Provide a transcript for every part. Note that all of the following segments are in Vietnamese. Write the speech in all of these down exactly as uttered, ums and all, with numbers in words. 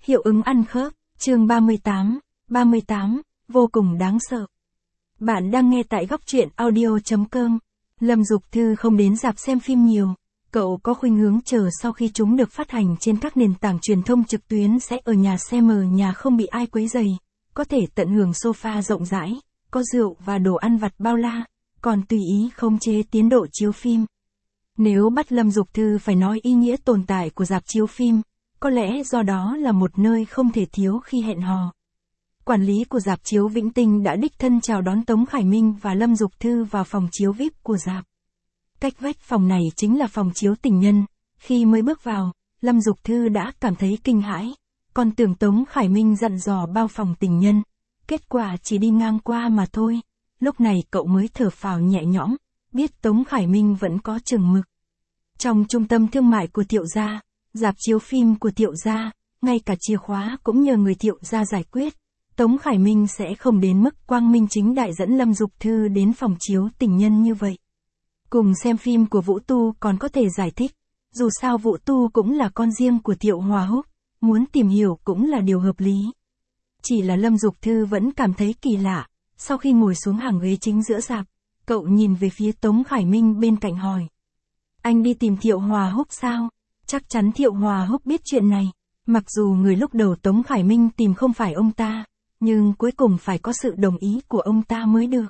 Hiệu ứng ăn khớp, chương ba mươi tám, ba mươi tám, vô cùng đáng sợ. Bạn đang nghe tại góc truyện audio chấm com. Lâm Dục Thư không đến rạp xem phim nhiều, cậu có khuynh hướng chờ sau khi chúng được phát hành trên các nền tảng truyền thông trực tuyến sẽ ở nhà xem ở nhà không bị ai quấy rầy, có thể tận hưởng sofa rộng rãi, có rượu và đồ ăn vặt bao la, còn tùy ý khống chế tiến độ chiếu phim. Nếu bắt Lâm Dục Thư phải nói ý nghĩa tồn tại của rạp chiếu phim, có lẽ do đó là một nơi không thể thiếu khi hẹn hò. Quản lý của rạp chiếu Vĩnh Tinh đã đích thân chào đón Tống Khải Minh và Lâm Dục Thư vào phòng chiếu vi ai pi của rạp. Cách vách phòng này chính là phòng chiếu tình nhân, khi mới bước vào, Lâm Dục Thư đã cảm thấy kinh hãi, còn tưởng Tống Khải Minh dặn dò bao phòng tình nhân, kết quả chỉ đi ngang qua mà thôi, lúc này cậu mới thở phào nhẹ nhõm, biết Tống Khải Minh vẫn có chừng mực. Trong trung tâm thương mại của Thiệu gia, rạp chiếu phim của Thiệu gia, ngay cả chìa khóa cũng nhờ người Thiệu gia giải quyết, Tống Khải Minh sẽ không đến mức quang minh chính đại dẫn Lâm Dục Thư đến phòng chiếu tình nhân như vậy. Cùng xem phim của Vũ Tu còn có thể giải thích, dù sao Vũ Tu cũng là con riêng của Thiệu Hòa Húc, muốn tìm hiểu cũng là điều hợp lý. Chỉ là Lâm Dục Thư vẫn cảm thấy kỳ lạ, sau khi ngồi xuống hàng ghế chính giữa rạp, cậu nhìn về phía Tống Khải Minh bên cạnh hỏi. Anh đi tìm Thiệu Hòa Húc sao? Chắc chắn Thiệu Hòa Húc biết chuyện này. Mặc dù người lúc đầu Tống Khải Minh tìm không phải ông ta, nhưng cuối cùng phải có sự đồng ý của ông ta mới được.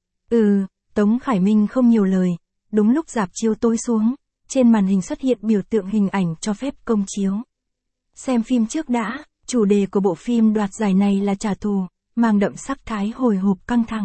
Ừ, Tống Khải Minh không nhiều lời. Đúng lúc rạp chiếu tối xuống, trên màn hình xuất hiện biểu tượng hình ảnh cho phép công chiếu. Xem phim trước đã, chủ đề của bộ phim đoạt giải này là trả thù, mang đậm sắc thái hồi hộp căng thẳng.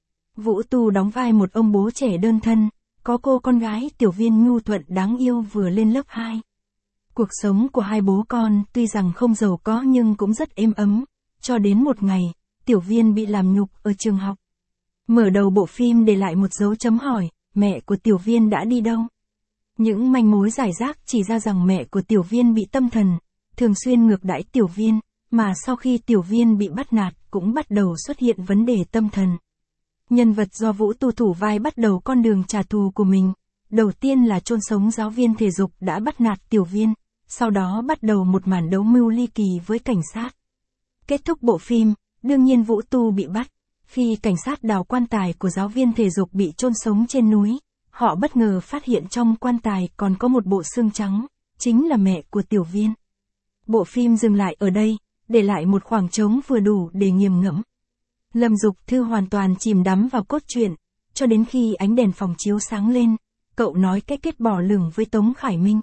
Vũ Tu đóng vai một ông bố trẻ đơn thân, có cô con gái Tiểu Viên nhu thuận đáng yêu vừa lên lớp hai. Cuộc sống của hai bố con tuy rằng không giàu có nhưng cũng rất êm ấm, cho đến một ngày, Tiểu Viên bị làm nhục ở trường học. Mở đầu bộ phim để lại một dấu chấm hỏi, mẹ của Tiểu Viên đã đi đâu? Những manh mối rải rác chỉ ra rằng mẹ của Tiểu Viên bị tâm thần, thường xuyên ngược đãi Tiểu Viên, mà sau khi Tiểu Viên bị bắt nạt cũng bắt đầu xuất hiện vấn đề tâm thần. Nhân vật do Vũ Tu thủ vai bắt đầu con đường trả thù của mình. Đầu tiên là chôn sống giáo viên thể dục đã bắt nạt Tiểu Viên, sau đó bắt đầu một màn đấu mưu ly kỳ với cảnh sát. Kết thúc bộ phim, đương nhiên Vũ Tu bị bắt. Khi cảnh sát đào quan tài của giáo viên thể dục bị chôn sống trên núi, họ bất ngờ phát hiện trong quan tài còn có một bộ xương trắng, chính là mẹ của Tiểu Viên. Bộ phim dừng lại ở đây, để lại một khoảng trống vừa đủ để nghiền ngẫm. Lâm Dục Thư hoàn toàn chìm đắm vào cốt truyện, cho đến khi ánh đèn phòng chiếu sáng lên, cậu nói cái kết bỏ lửng với Tống Khải Minh.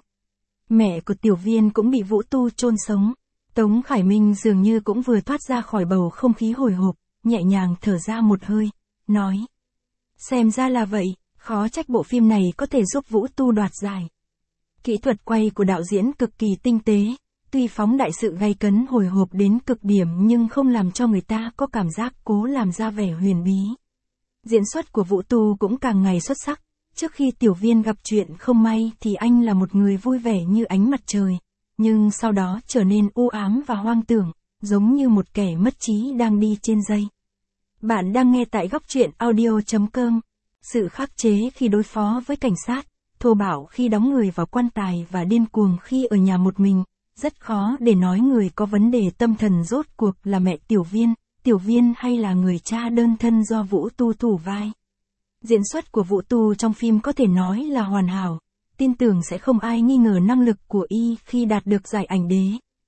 Mẹ của Tiểu Viên cũng bị Vũ Tu chôn sống. Tống Khải Minh dường như cũng vừa thoát ra khỏi bầu không khí hồi hộp, nhẹ nhàng thở ra một hơi, nói. Xem ra là vậy, khó trách bộ phim này có thể giúp Vũ Tu đoạt giải. Kỹ thuật quay của đạo diễn cực kỳ tinh tế, tuy phóng đại sự gay cấn hồi hộp đến cực điểm nhưng không làm cho người ta có cảm giác cố làm ra vẻ huyền bí. Diễn xuất của Vũ Tu cũng càng ngày xuất sắc, trước khi Tiểu Viên gặp chuyện không may thì anh là một người vui vẻ như ánh mặt trời, nhưng sau đó trở nên u ám và hoang tưởng, giống như một kẻ mất trí đang đi trên dây. Bạn đang nghe tại góc truyện audio chấm com. Sự khắc chế khi đối phó với cảnh sát, thô bạo khi đóng người vào quan tài và điên cuồng khi ở nhà một mình, rất khó để nói người có vấn đề tâm thần rốt cuộc là mẹ Tiểu Viên, Tiểu Viên hay là người cha đơn thân do Vũ Tu thủ vai. Diễn xuất của Vũ Tu trong phim có thể nói là hoàn hảo, tin tưởng sẽ không ai nghi ngờ năng lực của y khi đạt được giải ảnh đế.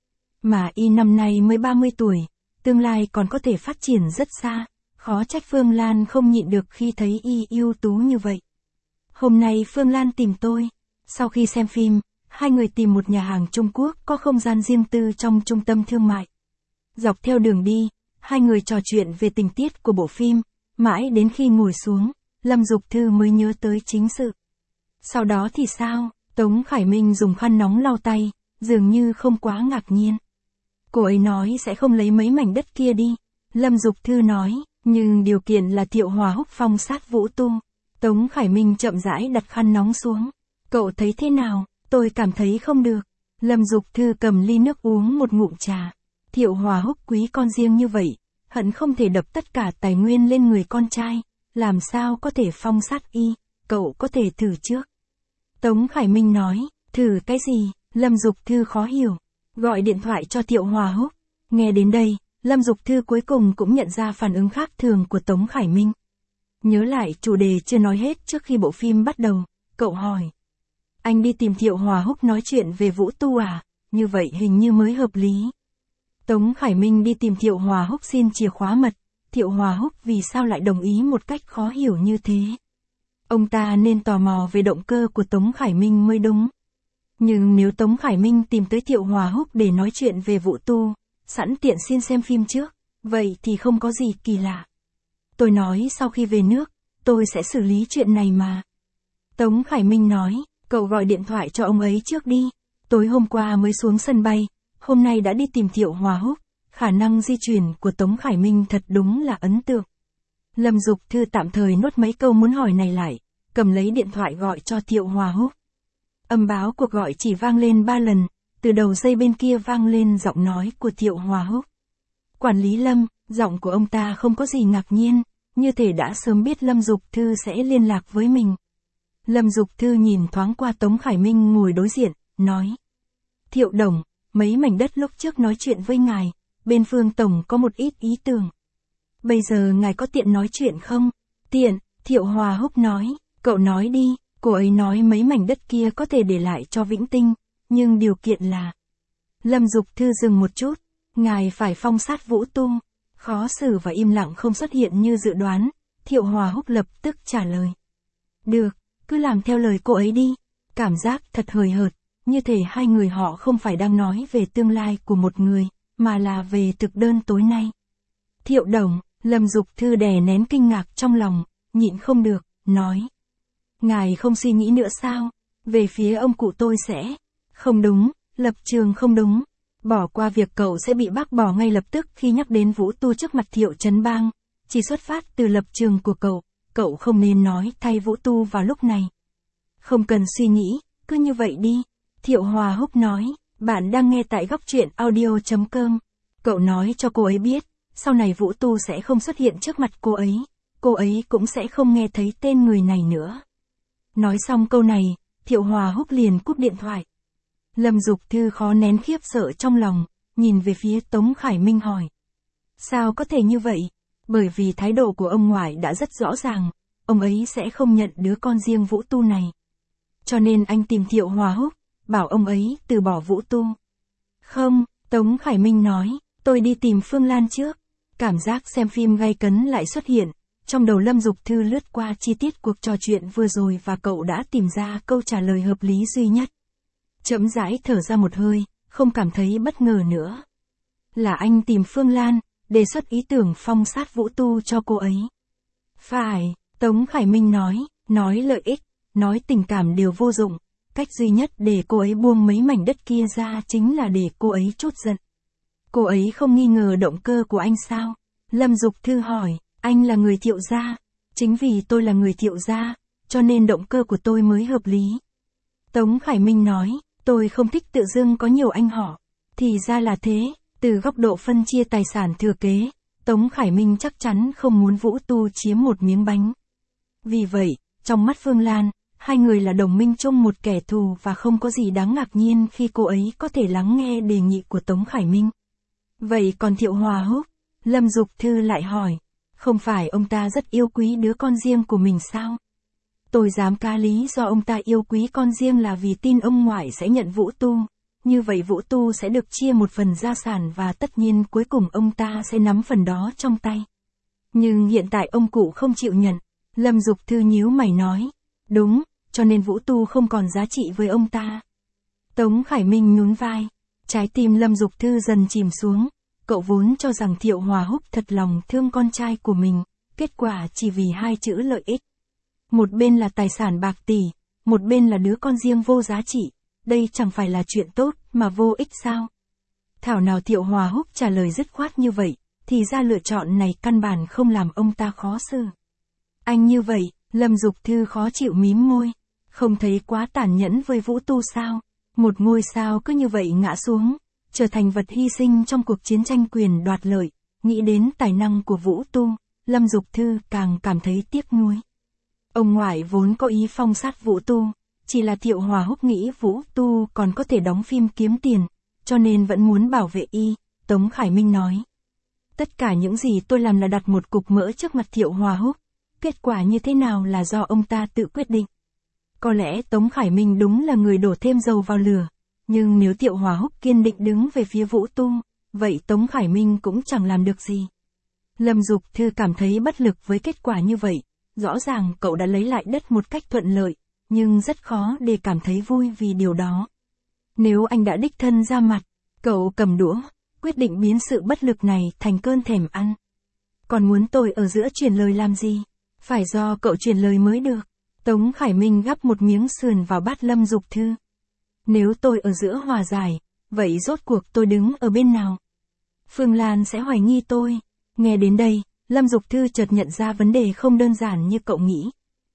Mà y năm nay mới ba mươi tuổi, tương lai còn có thể phát triển rất xa, khó trách Phương Lan không nhịn được khi thấy y ưu tú như vậy. Hôm nay Phương Lan tìm tôi, sau khi xem phim, hai người tìm một nhà hàng Trung Quốc có không gian riêng tư trong trung tâm thương mại. Dọc theo đường đi, hai người trò chuyện về tình tiết của bộ phim, mãi đến khi ngồi xuống, Lâm Dục Thư mới nhớ tới chính sự. Sau đó thì sao? Tống Khải Minh dùng khăn nóng lau tay, dường như không quá ngạc nhiên. Cô ấy nói sẽ không lấy mấy mảnh đất kia đi. Lâm Dục Thư nói, nhưng điều kiện là Thiệu Hòa Húc phong sát Vũ Tu. Tống Khải Minh chậm rãi đặt khăn nóng xuống. Cậu thấy thế nào? Tôi cảm thấy không được. Lâm Dục Thư cầm ly nước uống một ngụm trà. Thiệu Hòa Húc quý con riêng như vậy, hận không thể đập tất cả tài nguyên lên người con trai, làm sao có thể phong sát y, cậu có thể thử trước. Tống Khải Minh nói, thử cái gì? Lâm Dục Thư khó hiểu. Gọi điện thoại cho Thiệu Hòa Húc. Nghe đến đây, Lâm Dục Thư cuối cùng cũng nhận ra phản ứng khác thường của Tống Khải Minh. Nhớ lại chủ đề chưa nói hết trước khi bộ phim bắt đầu, cậu hỏi. Anh đi tìm Thiệu Hòa Húc nói chuyện về Vũ Tu à? Như vậy hình như mới hợp lý. Tống Khải Minh đi tìm Thiệu Hòa Húc xin chìa khóa mật. Thiệu Hòa Húc vì sao lại đồng ý một cách khó hiểu như thế? Ông ta nên tò mò về động cơ của Tống Khải Minh mới đúng. Nhưng nếu Tống Khải Minh tìm tới Thiệu Hòa Húc để nói chuyện về Vũ Tu, sẵn tiện xin xem phim trước, vậy thì không có gì kỳ lạ. Tôi nói sau khi về nước, tôi sẽ xử lý chuyện này mà. Tống Khải Minh nói, cậu gọi điện thoại cho ông ấy trước đi. Tối hôm qua mới xuống sân bay, hôm nay đã đi tìm Thiệu Hòa Húc. Khả năng di chuyển của Tống Khải Minh thật đúng là ấn tượng. Lâm Dục Thư tạm thời nuốt mấy câu muốn hỏi này lại, cầm lấy điện thoại gọi cho Thiệu Hòa Húc. Âm báo cuộc gọi chỉ vang lên ba lần, từ đầu dây bên kia vang lên giọng nói của Thiệu Hòa Húc. Quản lý Lâm, giọng của ông ta không có gì ngạc nhiên, như thể đã sớm biết Lâm Dục Thư sẽ liên lạc với mình. Lâm Dục Thư nhìn thoáng qua Tống Khải Minh ngồi đối diện, nói. Thiệu Đồng, mấy mảnh đất lúc trước nói chuyện với ngài, bên Phương Tổng có một ít ý tưởng. Bây giờ ngài có tiện nói chuyện không? Tiện, Thiệu Hòa Húc nói, cậu nói đi, cô ấy nói mấy mảnh đất kia có thể để lại cho Vĩnh Tinh, nhưng điều kiện là... Lâm Dục Thư dừng một chút, ngài phải phong sát Vũ Tu. Khó xử và im lặng không xuất hiện như dự đoán, Thiệu Hòa Húc lập tức trả lời. Được, cứ làm theo lời cô ấy đi. Cảm giác thật hời hợt, như thể hai người họ không phải đang nói về tương lai của một người, mà là về thực đơn tối nay. Thiệu Đồng, Lâm Dục Thư đè nén kinh ngạc trong lòng, nhịn không được, nói. Ngài không suy nghĩ nữa sao? Về phía ông cụ tôi sẽ... Không đúng, lập trường không đúng. Bỏ qua việc cậu sẽ bị bác bỏ ngay lập tức khi nhắc đến Vũ Tu trước mặt Thiệu Trấn Bang. Chỉ xuất phát từ lập trường của cậu, cậu không nên nói thay Vũ Tu vào lúc này. Không cần suy nghĩ, cứ như vậy đi. Thiệu Hòa Húc nói, bạn đang nghe tại góc truyện audio chấm com. Cậu nói cho cô ấy biết, sau này Vũ Tu sẽ không xuất hiện trước mặt cô ấy, cô ấy cũng sẽ không nghe thấy tên người này nữa. Nói xong câu này, Thiệu Hòa Húc liền cúp điện thoại. Lâm Dục Thư khó nén khiếp sợ trong lòng, nhìn về phía Tống Khải Minh hỏi. Sao có thể như vậy? Bởi vì thái độ của ông ngoại đã rất rõ ràng, ông ấy sẽ không nhận đứa con riêng Vũ Tu này. Cho nên anh tìm Thiệu Hòa Húc, bảo ông ấy từ bỏ Vũ Tu. Không, Tống Khải Minh nói, tôi đi tìm Phương Lan trước. Cảm giác xem phim gay cấn lại xuất hiện, trong đầu Lâm Dục Thư lướt qua chi tiết cuộc trò chuyện vừa rồi và cậu đã tìm ra câu trả lời hợp lý duy nhất. Chậm rãi thở ra một hơi, không cảm thấy bất ngờ nữa. Là anh tìm Phương Lan, đề xuất ý tưởng phong sát Vũ Tu cho cô ấy. Phải, Tống Khải Minh nói, nói lợi ích, nói tình cảm đều vô dụng. Cách duy nhất để cô ấy buông mấy mảnh đất kia ra chính là để cô ấy trút giận. Cô ấy không nghi ngờ động cơ của anh sao? Lâm Dục Thư hỏi, anh là người Thiệu gia. Chính vì tôi là người Thiệu gia, cho nên động cơ của tôi mới hợp lý. Tống Khải Minh nói, tôi không thích tự dưng có nhiều anh họ. Thì ra là thế, từ góc độ phân chia tài sản thừa kế, Tống Khải Minh chắc chắn không muốn Vũ Tu chiếm một miếng bánh. Vì vậy, trong mắt Phương Lan, hai người là đồng minh chung một kẻ thù và không có gì đáng ngạc nhiên khi cô ấy có thể lắng nghe đề nghị của Tống Khải Minh. Vậy còn Thiệu Hòa Húc? Lâm Dục Thư lại hỏi, không phải ông ta rất yêu quý đứa con riêng của mình sao? Tôi dám cá lý do ông ta yêu quý con riêng là vì tin ông ngoại sẽ nhận Vũ Tu, như vậy Vũ Tu sẽ được chia một phần gia sản và tất nhiên cuối cùng ông ta sẽ nắm phần đó trong tay. Nhưng hiện tại ông cụ không chịu nhận, Lâm Dục Thư nhíu mày nói, đúng, cho nên Vũ Tu không còn giá trị với ông ta. Tống Khải Minh nhún vai, trái tim Lâm Dục Thư dần chìm xuống, cậu vốn cho rằng Thiệu Hòa Húc thật lòng thương con trai của mình, kết quả chỉ vì hai chữ lợi ích. Một bên là tài sản bạc tỷ, một bên là đứa con riêng vô giá trị, đây chẳng phải là chuyện tốt mà vô ích sao? Thảo nào Thiệu Hòa Húc trả lời dứt khoát như vậy, thì ra lựa chọn này căn bản không làm ông ta khó xử. Anh như vậy, Lâm Dục Thư khó chịu mím môi, không thấy quá tàn nhẫn với Vũ Tu sao? Một ngôi sao cứ như vậy ngã xuống, trở thành vật hy sinh trong cuộc chiến tranh quyền đoạt lợi, nghĩ đến tài năng của Vũ Tu, Lâm Dục Thư càng cảm thấy tiếc nuối. Ông ngoại vốn có ý phong sát Vũ Tu, chỉ là Thiệu Hòa Húc nghĩ Vũ Tu còn có thể đóng phim kiếm tiền, cho nên vẫn muốn bảo vệ y, Tống Khải Minh nói. Tất cả những gì tôi làm là đặt một cục mỡ trước mặt Thiệu Hòa Húc, kết quả như thế nào là do ông ta tự quyết định. Có lẽ Tống Khải Minh đúng là người đổ thêm dầu vào lửa, nhưng nếu Thiệu Hòa Húc kiên định đứng về phía Vũ Tu, vậy Tống Khải Minh cũng chẳng làm được gì. Lâm Dục Thư cảm thấy bất lực với kết quả như vậy, rõ ràng cậu đã lấy lại đất một cách thuận lợi, nhưng rất khó để cảm thấy vui vì điều đó. Nếu anh đã đích thân ra mặt, cậu cầm đũa, quyết định biến sự bất lực này thành cơn thèm ăn. Còn muốn tôi ở giữa truyền lời làm gì? Phải do cậu truyền lời mới được. Tống Khải Minh gắp một miếng sườn vào bát Lâm Dục Thư. Nếu tôi ở giữa hòa giải, vậy rốt cuộc tôi đứng ở bên nào? Phương Lan sẽ hoài nghi tôi. Nghe đến đây, Lâm Dục Thư chợt nhận ra vấn đề không đơn giản như cậu nghĩ.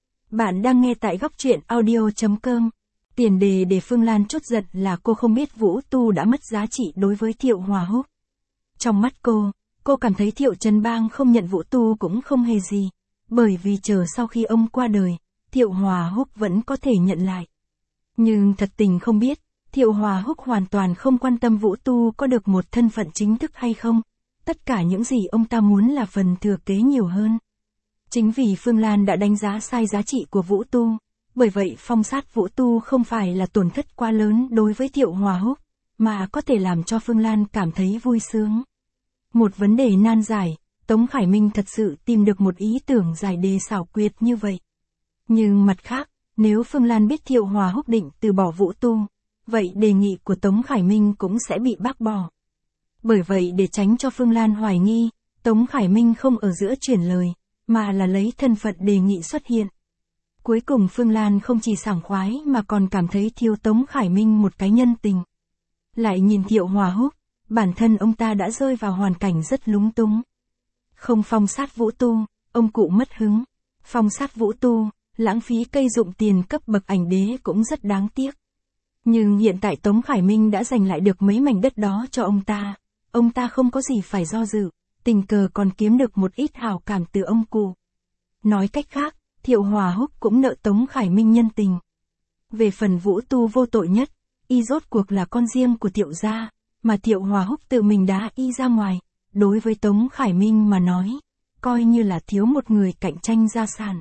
Bạn đang nghe tại góc truyện audio chấm com. Tiền đề để Phương Lan chốt giận là cô không biết Vũ Tu đã mất giá trị đối với Thiệu Hòa Húc. Trong mắt cô, cô cảm thấy Thiệu Trấn Bang không nhận Vũ Tu cũng không hề gì, bởi vì chờ sau khi ông qua đời, Thiệu Hòa Húc vẫn có thể nhận lại. Nhưng thật tình không biết, Thiệu Hòa Húc hoàn toàn không quan tâm Vũ Tu có được một thân phận chính thức hay không. Tất cả những gì ông ta muốn là phần thừa kế nhiều hơn. Chính vì Phương Lan đã đánh giá sai giá trị của Vũ Tu, bởi vậy phong sát Vũ Tu không phải là tổn thất quá lớn đối với Thiệu Hòa Húc, mà có thể làm cho Phương Lan cảm thấy vui sướng. Một vấn đề nan giải, Tống Khải Minh thật sự tìm được một ý tưởng giải đề xảo quyệt như vậy. Nhưng mặt khác, nếu Phương Lan biết Thiệu Hòa Húc định từ bỏ Vũ Tu, vậy đề nghị của Tống Khải Minh cũng sẽ bị bác bỏ. Bởi vậy để tránh cho Phương Lan hoài nghi, Tống Khải Minh không ở giữa chuyển lời, mà là lấy thân phận đề nghị xuất hiện. Cuối cùng Phương Lan không chỉ sảng khoái mà còn cảm thấy thiếu Tống Khải Minh một cái nhân tình. Lại nhìn Thiệu Hòa Húc, bản thân ông ta đã rơi vào hoàn cảnh rất lúng túng. Không phong sát Vũ Tu, ông cụ mất hứng. Phong sát Vũ Tu, lãng phí cây dụng tiền cấp bậc ảnh đế cũng rất đáng tiếc. Nhưng hiện tại Tống Khải Minh đã giành lại được mấy mảnh đất đó cho ông ta. Ông ta không có gì phải do dự, tình cờ còn kiếm được một ít hảo cảm từ ông cụ. Nói cách khác, Thiệu Hòa Húc cũng nợ Tống Khải Minh nhân tình. Về phần Vũ Tu vô tội nhất, y rốt cuộc là con riêng của Thiệu gia, mà Thiệu Hòa Húc tự mình đá y ra ngoài, đối với Tống Khải Minh mà nói, coi như là thiếu một người cạnh tranh gia sản.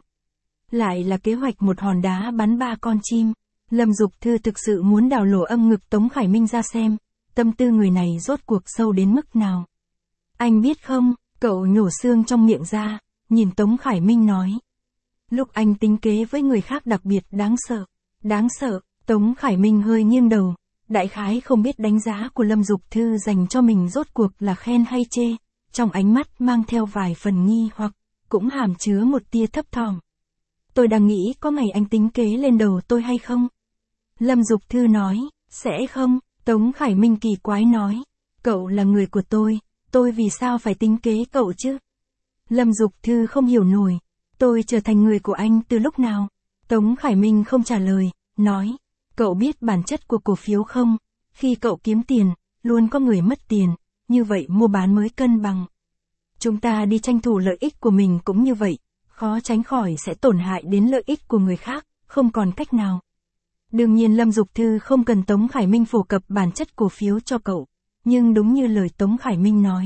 Lại là kế hoạch một hòn đá bắn ba con chim, Lâm Dục Thư thực sự muốn đào lỗ âm ngực Tống Khải Minh ra xem, tâm tư người này rốt cuộc sâu đến mức nào. Anh biết không, cậu nhổ xương trong miệng ra, nhìn Tống Khải Minh nói. Lúc anh tính kế với người khác đặc biệt đáng sợ, đáng sợ, Tống Khải Minh hơi nghiêng đầu, đại khái không biết đánh giá của Lâm Dục Thư dành cho mình rốt cuộc là khen hay chê, trong ánh mắt mang theo vài phần nghi hoặc, cũng hàm chứa một tia thấp thỏm. Tôi đang nghĩ có ngày anh tính kế lên đầu tôi hay không? Lâm Dục Thư nói, sẽ không, Tống Khải Minh kỳ quái nói, cậu là người của tôi, tôi vì sao phải tính kế cậu chứ? Lâm Dục Thư không hiểu nổi, tôi trở thành người của anh từ lúc nào? Tống Khải Minh không trả lời, nói, cậu biết bản chất của cổ phiếu không? Khi cậu kiếm tiền, luôn có người mất tiền, như vậy mua bán mới cân bằng. Chúng ta đi tranh thủ lợi ích của mình cũng như vậy, khó tránh khỏi sẽ tổn hại đến lợi ích của người khác, không còn cách nào. Đương nhiên Lâm Dục Thư không cần Tống Khải Minh phổ cập bản chất cổ phiếu cho cậu, nhưng đúng như lời Tống Khải Minh nói.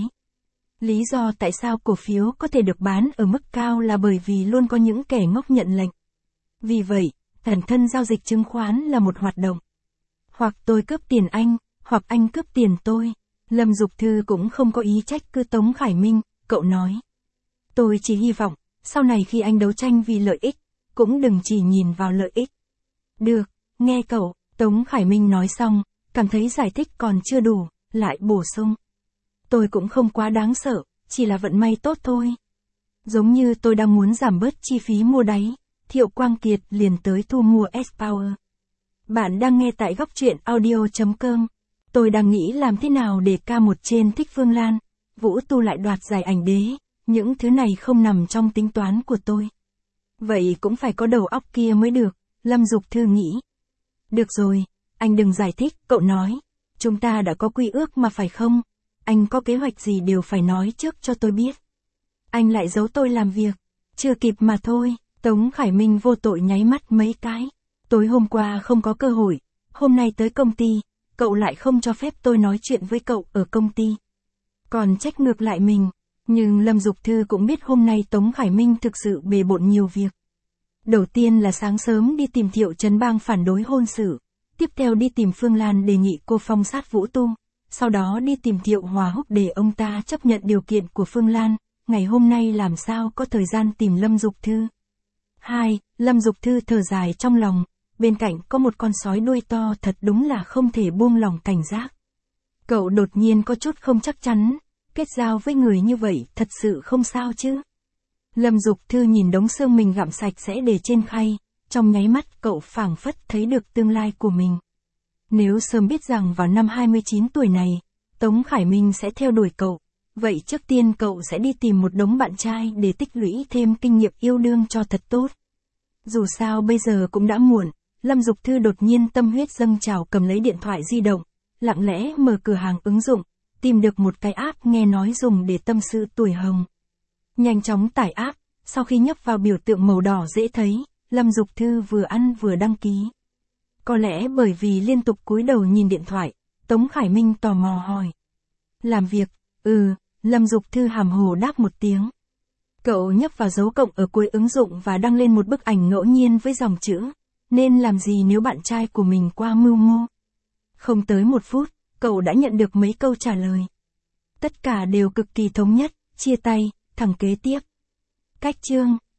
Lý do tại sao cổ phiếu có thể được bán ở mức cao là bởi vì luôn có những kẻ ngốc nhận lệnh. Vì vậy, bản thân giao dịch chứng khoán là một hoạt động. Hoặc tôi cướp tiền anh, hoặc anh cướp tiền tôi. Lâm Dục Thư cũng không có ý trách cứ Tống Khải Minh, cậu nói. Tôi chỉ hy vọng, sau này khi anh đấu tranh vì lợi ích, cũng đừng chỉ nhìn vào lợi ích. Được, nghe cậu, Tống Khải Minh nói xong, cảm thấy giải thích còn chưa đủ, lại bổ sung. Tôi cũng không quá đáng sợ, chỉ là vận may tốt thôi. Giống như tôi đang muốn giảm bớt chi phí mua đáy, Thiệu Quang Kiệt liền tới thu mua S-Power. Bạn đang nghe tại góc truyện audio chấm com. Tôi đang nghĩ làm thế nào để ca một trên thích Phương Lan, Vũ Tu lại đoạt giải ảnh đế, những thứ này không nằm trong tính toán của tôi. Vậy cũng phải có đầu óc kia mới được, Lâm Dục Thư nghĩ. Được rồi, anh đừng giải thích, cậu nói. Chúng ta đã có quy ước mà phải không? Anh có kế hoạch gì đều phải nói trước cho tôi biết. Anh lại giấu tôi làm việc. Chưa kịp mà thôi, Tống Khải Minh vô tội nháy mắt mấy cái. Tối hôm qua không có cơ hội, hôm nay tới công ty, cậu lại không cho phép tôi nói chuyện với cậu ở công ty. Còn trách ngược lại mình. Nhưng Lâm Dục Thư cũng biết hôm nay Tống Khải Minh thực sự bề bộn nhiều việc. Đầu tiên là sáng sớm đi tìm Thiệu Trấn Bang phản đối hôn sự. Tiếp theo đi tìm Phương Lan đề nghị cô phong sát Vũ Tung. Sau đó đi tìm Thiệu Hòa Húc để ông ta chấp nhận điều kiện của Phương Lan. Ngày hôm nay làm sao có thời gian tìm Lâm Dục Thư. hai. Lâm Dục Thư thở dài trong lòng. Bên cạnh có một con sói đuôi to, thật đúng là không thể buông lòng cảnh giác. Cậu đột nhiên có chút không chắc chắn. Kết giao với người như vậy thật sự không sao chứ. Lâm Dục Thư nhìn đống xương mình gặm sạch sẽ để trên khay. Trong nháy mắt cậu phảng phất thấy được tương lai của mình. Nếu sớm biết rằng vào năm hai mươi chín tuổi này, Tống Khải Minh sẽ theo đuổi cậu, vậy trước tiên cậu sẽ đi tìm một đống bạn trai để tích lũy thêm kinh nghiệm yêu đương cho thật tốt. Dù sao bây giờ cũng đã muộn, Lâm Dục Thư đột nhiên tâm huyết dâng trào cầm lấy điện thoại di động, lặng lẽ mở cửa hàng ứng dụng, tìm được một cái app nghe nói dùng để tâm sự tuổi hồng. Nhanh chóng tải app, sau khi nhấp vào biểu tượng màu đỏ dễ thấy, Lâm Dục Thư vừa ăn vừa đăng ký. Có lẽ bởi vì liên tục cúi đầu nhìn điện thoại, Tống Khải Minh tò mò hỏi. Làm việc, ừ, Lâm Dục Thư hàm hồ đáp một tiếng. Cậu nhấp vào dấu cộng ở cuối ứng dụng và đăng lên một bức ảnh ngẫu nhiên với dòng chữ, nên làm gì nếu bạn trai của mình qua mưu mô. Không tới một phút, cậu đã nhận được mấy câu trả lời. Tất cả đều cực kỳ thống nhất, chia tay, thẳng kế tiếp. Cách chương